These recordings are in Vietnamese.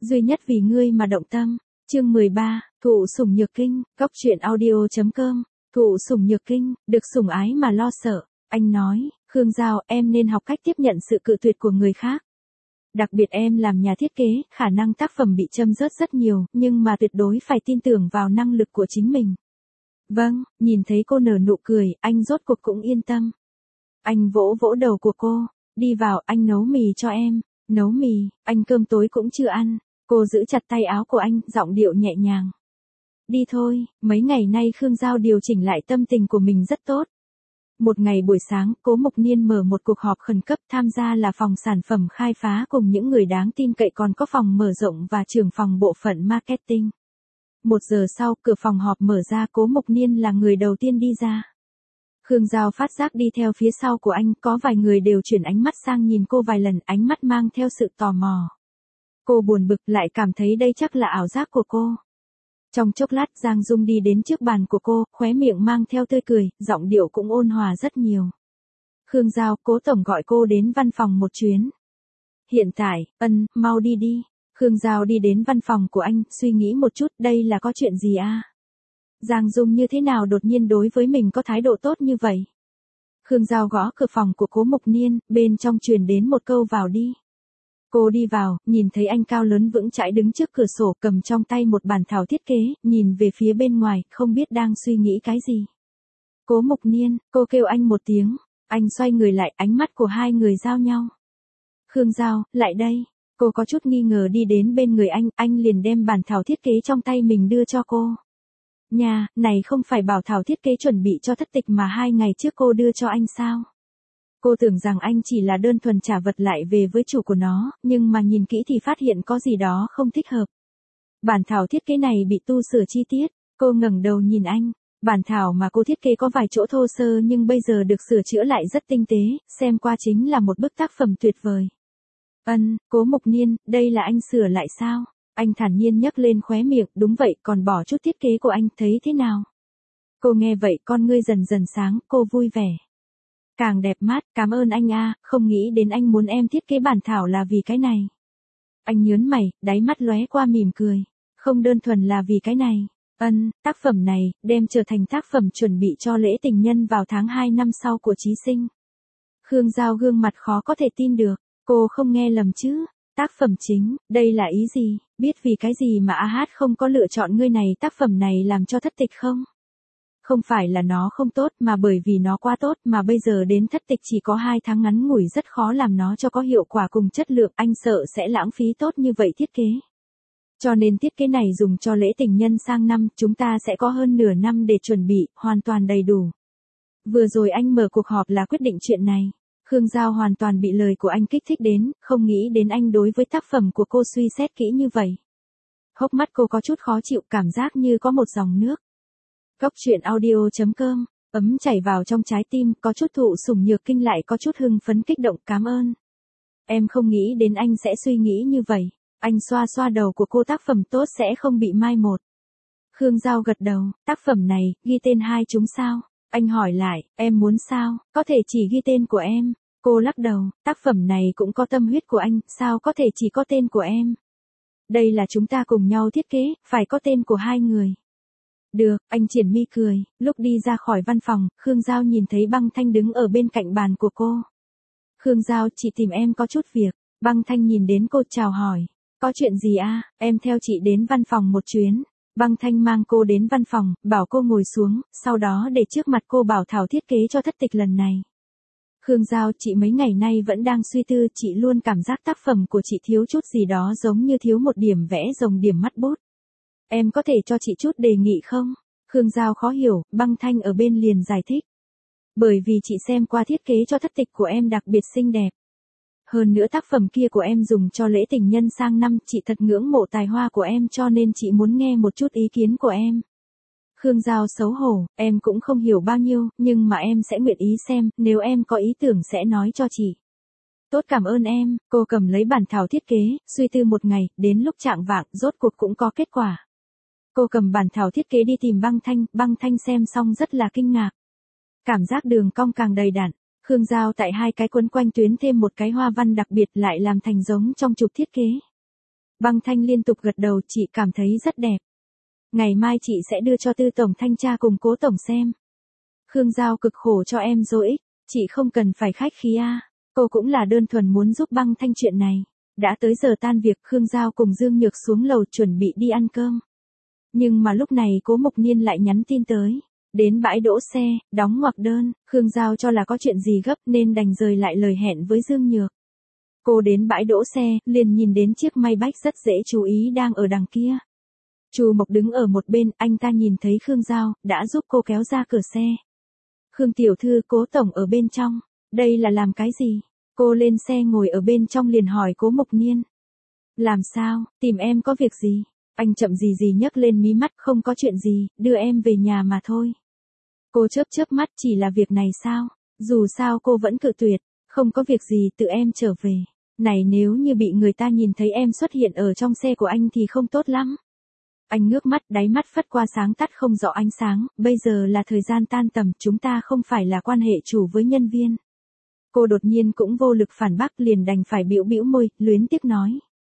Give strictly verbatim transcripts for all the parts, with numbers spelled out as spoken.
duy nhất vì ngươi mà động tâm. Chương mười ba, thụ sủng nhược kinh, góc truyện audio chấm com, thụ sủng nhược kinh, được sủng ái mà lo sợ. Anh nói, Khương Giao, em nên học cách tiếp nhận sự cự tuyệt của người khác. Đặc biệt em làm nhà thiết kế, khả năng tác phẩm bị châm rớt rất nhiều, nhưng mà tuyệt đối phải tin tưởng vào năng lực của chính mình. Vâng, nhìn thấy cô nở nụ cười, anh rốt cuộc cũng yên tâm. Anh vỗ vỗ đầu của cô, đi vào, anh nấu mì cho em. Nấu mì, anh cơm tối cũng chưa ăn. Cô giữ chặt tay áo của anh, giọng điệu nhẹ nhàng. Đi thôi, mấy ngày nay Khương Giao điều chỉnh lại tâm tình của mình rất tốt. Một ngày buổi sáng, Cố Mục Niên mở một cuộc họp khẩn cấp, tham gia là phòng sản phẩm khai phá cùng những người đáng tin cậy, còn có phòng mở rộng và trưởng phòng bộ phận marketing. Một giờ sau, cửa phòng họp mở ra, Cố Mục Niên là người đầu tiên đi ra. Khương Giao phát giác đi theo phía sau của anh, có vài người đều chuyển ánh mắt sang nhìn cô vài lần, ánh mắt mang theo sự tò mò. Cô buồn bực, lại cảm thấy đây chắc là ảo giác của cô. Trong chốc lát, Giang Dung đi đến trước bàn của cô, khóe miệng mang theo tươi cười, giọng điệu cũng ôn hòa rất nhiều. Khương Giao, Cố tổng gọi cô đến văn phòng một chuyến. Hiện tại, ân, mau đi đi. Khương Giao đi đến văn phòng của anh, suy nghĩ một chút, đây là có chuyện gì à? Giang Dung như thế nào đột nhiên đối với mình có thái độ tốt như vậy? Khương Giao gõ cửa phòng của Cố Mục Niên, bên trong truyền đến một câu vào đi. Cô đi vào, nhìn thấy anh cao lớn vững chãi đứng trước cửa sổ, cầm trong tay một bản thảo thiết kế, nhìn về phía bên ngoài, không biết đang suy nghĩ cái gì. Cố Mục Niên, cô kêu anh một tiếng, anh xoay người lại, ánh mắt của hai người giao nhau. Khương Giao, lại đây. Cô có chút nghi ngờ đi đến bên người anh, anh liền đem bản thảo thiết kế trong tay mình đưa cho cô. Nhà, này không phải bảo thảo thiết kế chuẩn bị cho thất tịch mà hai ngày trước cô đưa cho anh sao? Cô tưởng rằng anh chỉ là đơn thuần trả vật lại về với chủ của nó, nhưng mà nhìn kỹ thì phát hiện có gì đó không thích hợp. Bản thảo thiết kế này bị tu sửa chi tiết, cô ngẩng đầu nhìn anh. Bản thảo mà cô thiết kế có vài chỗ thô sơ nhưng bây giờ được sửa chữa lại rất tinh tế, xem qua chính là một bức tác phẩm tuyệt vời. Ân, Cố Mục Niên, đây là anh sửa lại sao? Anh thản nhiên nhấc lên khóe miệng, đúng vậy, còn bỏ chút thiết kế của anh, thấy thế nào? Cô nghe vậy, con ngươi dần dần sáng, cô vui vẻ. Càng đẹp mắt, cảm ơn anh a, không nghĩ đến anh muốn em thiết kế bản thảo là vì cái này. Anh nhớn mày, đáy mắt lóe qua mỉm cười. Không đơn thuần là vì cái này. Ân, tác phẩm này, đem trở thành tác phẩm chuẩn bị cho lễ tình nhân vào tháng hai năm sau của Chí Sinh. Khương Giao gương mặt khó có thể tin được, cô không nghe lầm chứ. Tác phẩm chính, đây là ý gì, biết vì cái gì mà a hát không có lựa chọn ngươi này tác phẩm này làm cho thất tịch không? Không phải là nó không tốt mà bởi vì nó quá tốt mà bây giờ đến thất tịch chỉ có hai tháng ngắn ngủi rất khó làm nó cho có hiệu quả cùng chất lượng, anh sợ sẽ lãng phí tốt như vậy thiết kế. Cho nên thiết kế này dùng cho lễ tình nhân sang năm, chúng ta sẽ có hơn nửa năm để chuẩn bị, hoàn toàn đầy đủ. Vừa rồi anh mở cuộc họp là quyết định chuyện này. Khương Giao hoàn toàn bị lời của anh kích thích đến, không nghĩ đến anh đối với tác phẩm của cô suy xét kỹ như vậy. Hốc mắt cô có chút khó chịu, cảm giác như có một dòng nước. Góc truyện audio chấm com, ấm chảy vào trong trái tim, có chút thụ sủng nhược kinh lại có chút hưng phấn kích động, cảm ơn. Em không nghĩ đến anh sẽ suy nghĩ như vậy. Anh xoa xoa đầu của cô, tác phẩm tốt sẽ không bị mai một. Khương Giao gật đầu, tác phẩm này, ghi tên hai chúng sao? Anh hỏi lại, em muốn sao, có thể chỉ ghi tên của em. Cô lắc đầu, tác phẩm này cũng có tâm huyết của anh, sao có thể chỉ có tên của em. Đây là chúng ta cùng nhau thiết kế, phải có tên của hai người. Được, anh triển mi cười, lúc đi ra khỏi văn phòng, Khương Giao nhìn thấy Băng Thanh đứng ở bên cạnh bàn của cô. Khương Giao, chị tìm em có chút việc. Băng Thanh nhìn đến cô chào hỏi, có chuyện gì a? Em theo chị đến văn phòng một chuyến. Băng Thanh mang cô đến văn phòng, bảo cô ngồi xuống, sau đó để trước mặt cô bảo thảo thiết kế cho thất tịch lần này. Khương Giao, chị mấy ngày nay vẫn đang suy tư, chị luôn cảm giác tác phẩm của chị thiếu chút gì đó giống như thiếu một điểm vẽ rồng điểm mắt bút. Em có thể cho chị chút đề nghị không? Khương Giao khó hiểu, Băng Thanh ở bên liền giải thích. Bởi vì chị xem qua thiết kế cho thất tịch của em đặc biệt xinh đẹp. Hơn nữa tác phẩm kia của em dùng cho lễ tình nhân sang năm, chị thật ngưỡng mộ tài hoa của em cho nên chị muốn nghe một chút ý kiến của em. Khương Giao xấu hổ, em cũng không hiểu bao nhiêu, nhưng mà em sẽ nguyện ý xem, nếu em có ý tưởng sẽ nói cho chị. Tốt, cảm ơn em. Cô cầm lấy bản thảo thiết kế, suy tư một ngày, đến lúc chạng vạng, rốt cuộc cũng có kết quả. Cô cầm bản thảo thiết kế đi tìm Băng Thanh, Băng Thanh xem xong rất là kinh ngạc. Cảm giác đường cong càng đầy đặn. Khương Giao tại hai cái quấn quanh tuyến thêm một cái hoa văn đặc biệt lại làm thành giống trong chụp thiết kế. Băng Thanh liên tục gật đầu, chị cảm thấy rất đẹp. Ngày mai chị sẽ đưa cho Tư tổng thanh tra cùng Cố tổng xem. Khương Giao cực khổ cho em rồi ích, chị không cần phải khách khí a. Cô cũng là đơn thuần muốn giúp Băng Thanh chuyện này. Đã tới giờ tan việc, Khương Giao cùng Dương Nhược xuống lầu chuẩn bị đi ăn cơm. Nhưng mà lúc này Cố Mục Niên lại nhắn tin tới. Đến bãi đỗ xe, đóng ngoặc đơn, Khương Giao cho là có chuyện gì gấp nên đành rời lại lời hẹn với Dương Nhược. Cô đến bãi đỗ xe, liền nhìn đến chiếc Maybach rất dễ chú ý đang ở đằng kia. Chu Mộc đứng ở một bên, anh ta nhìn thấy Khương Giao, đã giúp cô kéo ra cửa xe. Khương tiểu thư, Cố tổng ở bên trong, đây là làm cái gì? Cô lên xe ngồi ở bên trong liền hỏi Cố Mộc Niên. Làm sao, tìm em có việc gì? Anh chậm gì gì nhấc lên mí mắt, không có chuyện gì, đưa em về nhà mà thôi. Cô chớp chớp mắt, chỉ là việc này sao? Dù sao cô vẫn cự tuyệt, không có việc gì, tự em trở về. Này nếu như bị người ta nhìn thấy em xuất hiện ở trong xe của anh thì không tốt lắm. Anh ngước mắt, đáy mắt phất qua sáng tắt không rõ ánh sáng, bây giờ là thời gian tan tầm, chúng ta không phải là quan hệ chủ với nhân viên. Cô đột nhiên cũng vô lực phản bác, liền đành phải bĩu bĩu môi, luyến tiếc nói.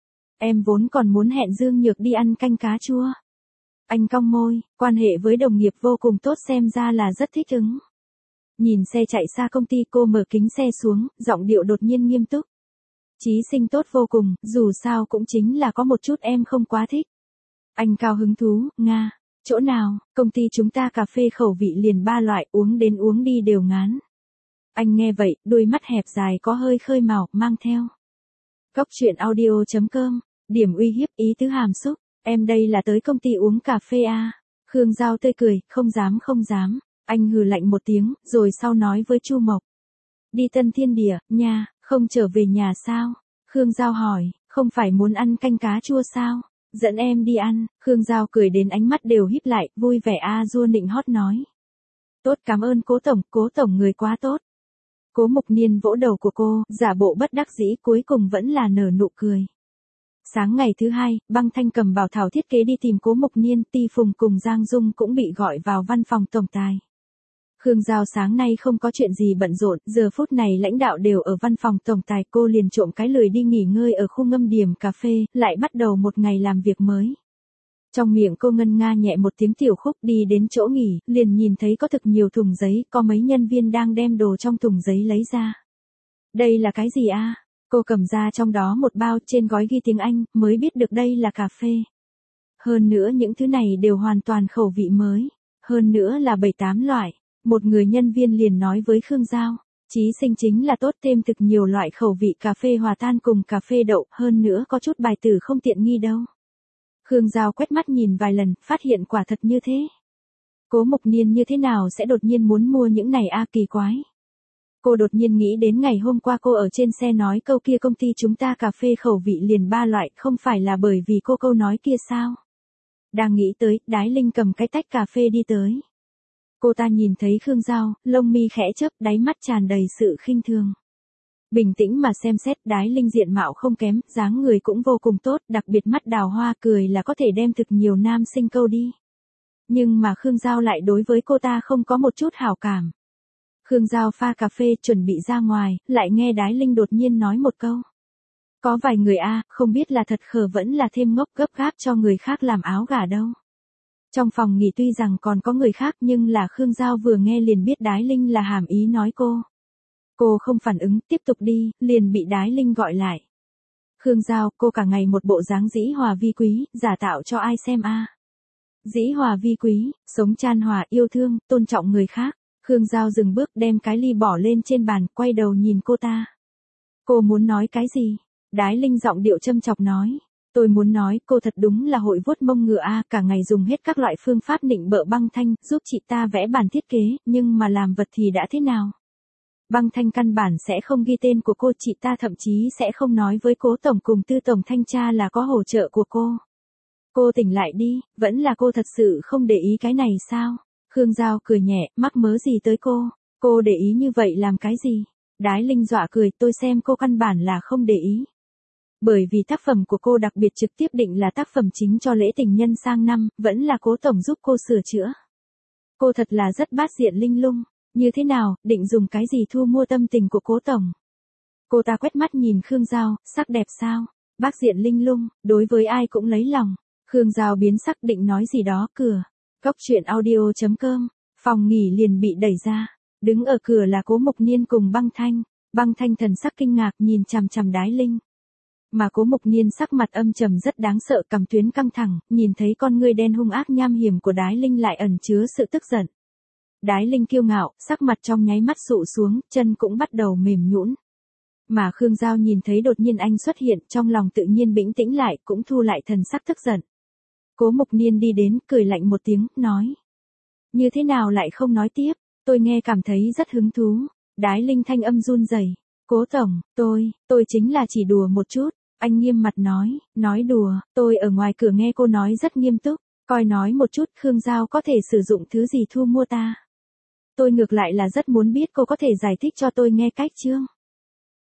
Em vốn còn muốn hẹn Dương Nhược đi ăn canh cá chua. Anh cong môi, quan hệ với đồng nghiệp vô cùng tốt, xem ra là rất thích ứng. Nhìn xe chạy xa công ty, cô mở kính xe xuống, giọng điệu đột nhiên nghiêm túc. Chí Sinh tốt vô cùng, dù sao cũng chính là có một chút em không quá thích. Anh cao hứng thú, Nga, chỗ nào, công ty chúng ta cà phê khẩu vị liền ba loại, uống đến uống đi đều ngán. Anh nghe vậy, đôi mắt hẹp dài có hơi khơi màu, mang theo. Góc truyện audio chấm com, điểm uy hiếp, ý tứ hàm xúc, em đây là tới công ty uống cà phê à. Khương Giao tươi cười, không dám không dám, anh hừ lạnh một tiếng, rồi sau nói với Chu Mộc. Đi Tân Thiên Địa, nha, không trở về nhà sao? Khương Giao hỏi, không phải muốn ăn canh cá chua sao? Dẫn em đi ăn, Khương Giao cười đến ánh mắt đều híp lại, vui vẻ a dua nịnh hót nói. Tốt, cảm ơn Cố tổng, Cố tổng người quá tốt. Cố Mục Niên vỗ đầu của cô, giả bộ bất đắc dĩ, cuối cùng vẫn là nở nụ cười. Sáng ngày thứ hai, Băng Thanh cầm bảo thảo thiết kế đi tìm Cố Mục Niên, Ti Phùng cùng Giang Dung cũng bị gọi vào văn phòng tổng tài. Khương Giao sáng nay không có chuyện gì bận rộn, giờ phút này lãnh đạo đều ở văn phòng tổng tài, cô liền trộm cái lười đi nghỉ ngơi ở khu ngâm điểm cà phê, lại bắt đầu một ngày làm việc mới. Trong miệng cô ngân nga nhẹ một tiếng tiểu khúc, đi đến chỗ nghỉ, liền nhìn thấy có thực nhiều thùng giấy, có mấy nhân viên đang đem đồ trong thùng giấy lấy ra. Đây là cái gì a? Cô cầm ra trong đó một bao, trên gói ghi tiếng Anh, mới biết được đây là cà phê. Hơn nữa những thứ này đều hoàn toàn khẩu vị mới, hơn nữa là bảy tám loại. Một người nhân viên liền nói với Khương Giao, Chí Sinh chính là tốt, thêm thực nhiều loại khẩu vị cà phê hòa tan cùng cà phê đậu, hơn nữa có chút bài tử không tiện nghi đâu. Khương Giao quét mắt nhìn vài lần, phát hiện quả thật như thế. Cố Mục Niên như thế nào sẽ đột nhiên muốn mua những này a, kỳ quái. Cô đột nhiên nghĩ đến ngày hôm qua cô ở trên xe nói câu kia, công ty chúng ta cà phê khẩu vị liền ba loại, không phải là bởi vì cô câu nói kia sao? Đang nghĩ tới, Đái Linh cầm cái tách cà phê đi tới. Cô ta nhìn thấy Khương Giao, lông mi khẽ chớp, đáy mắt tràn đầy sự khinh thường. Bình tĩnh mà xem xét, Đái Linh diện mạo không kém, dáng người cũng vô cùng tốt, đặc biệt mắt đào hoa, cười là có thể đem thực nhiều nam sinh câu đi. Nhưng mà Khương Giao lại đối với cô ta không có một chút hảo cảm. Khương Giao pha cà phê chuẩn bị ra ngoài, lại nghe Đái Linh đột nhiên nói một câu. Có vài người a, không biết là thật khờ vẫn là thêm ngốc, gấp gáp cho người khác làm áo gà đâu. Trong phòng nghỉ tuy rằng còn có người khác, nhưng là Khương Giao vừa nghe liền biết Đái Linh là hàm ý nói cô. Cô không phản ứng, tiếp tục đi, liền bị Đái Linh gọi lại. Khương Giao, cô cả ngày một bộ dáng dĩ hòa vi quý, giả tạo cho ai xem a? Dĩ hòa vi quý, sống chan hòa, yêu thương, tôn trọng người khác. Khương Giao dừng bước, đem cái ly bỏ lên trên bàn, quay đầu nhìn cô ta. Cô muốn nói cái gì? Đái Linh giọng điệu châm chọc nói. Tôi muốn nói, cô thật đúng là hội vuốt mông ngựa a, cả ngày dùng hết các loại phương pháp nịnh bợ Băng Thanh, giúp chị ta vẽ bản thiết kế, nhưng mà làm vật thì đã thế nào? Băng Thanh căn bản sẽ không ghi tên của cô, chị ta thậm chí sẽ không nói với Cố tổng cùng Tư tổng thanh tra là có hỗ trợ của cô. Cô tỉnh lại đi, vẫn là cô thật sự không để ý cái này sao? Khương Giao cười nhẹ, mắc mớ gì tới cô? Cô để ý như vậy làm cái gì? Đái Linh dọa cười, tôi xem cô căn bản là không để ý. Bởi vì tác phẩm của cô đặc biệt trực tiếp định là tác phẩm chính cho lễ tình nhân sang năm, vẫn là Cố tổng giúp cô sửa chữa. Cô thật là rất bát diện linh lung, như thế nào, định dùng cái gì thu mua tâm tình của Cố tổng? Cô ta quét mắt nhìn Khương Giao, sắc đẹp sao? Bác diện linh lung, đối với ai cũng lấy lòng. Khương Giao biến sắc định nói gì đó cửa. Cốc truyện audio chấm com, phòng nghỉ liền bị đẩy ra. Đứng ở cửa là Cố Mục Niên cùng Băng Thanh. Băng Thanh thần sắc kinh ngạc nhìn chằm chằm Đái Linh. Mà Cố Mục Niên sắc mặt âm trầm rất đáng sợ, cằm tuyến căng thẳng, nhìn thấy con ngươi đen hung ác nham hiểm của Đái Linh lại ẩn chứa sự tức giận. Đái Linh kiêu ngạo, sắc mặt trong nháy mắt sụ xuống, chân cũng bắt đầu mềm nhũn. Mà Khương Giao nhìn thấy đột nhiên anh xuất hiện, trong lòng tự nhiên bình tĩnh lại, cũng thu lại thần sắc tức giận. Cố Mục Niên đi đến, cười lạnh một tiếng, nói. Như thế nào lại không nói tiếp, tôi nghe cảm thấy rất hứng thú. Đái Linh thanh âm run rẩy. Cố tổng, tôi, tôi chính là chỉ đùa một chút. Anh nghiêm mặt nói, nói đùa, tôi ở ngoài cửa nghe cô nói rất nghiêm túc, coi nói một chút Khương Giao có thể sử dụng thứ gì thu mua ta. Tôi ngược lại là rất muốn biết cô có thể giải thích cho tôi nghe cách chưa?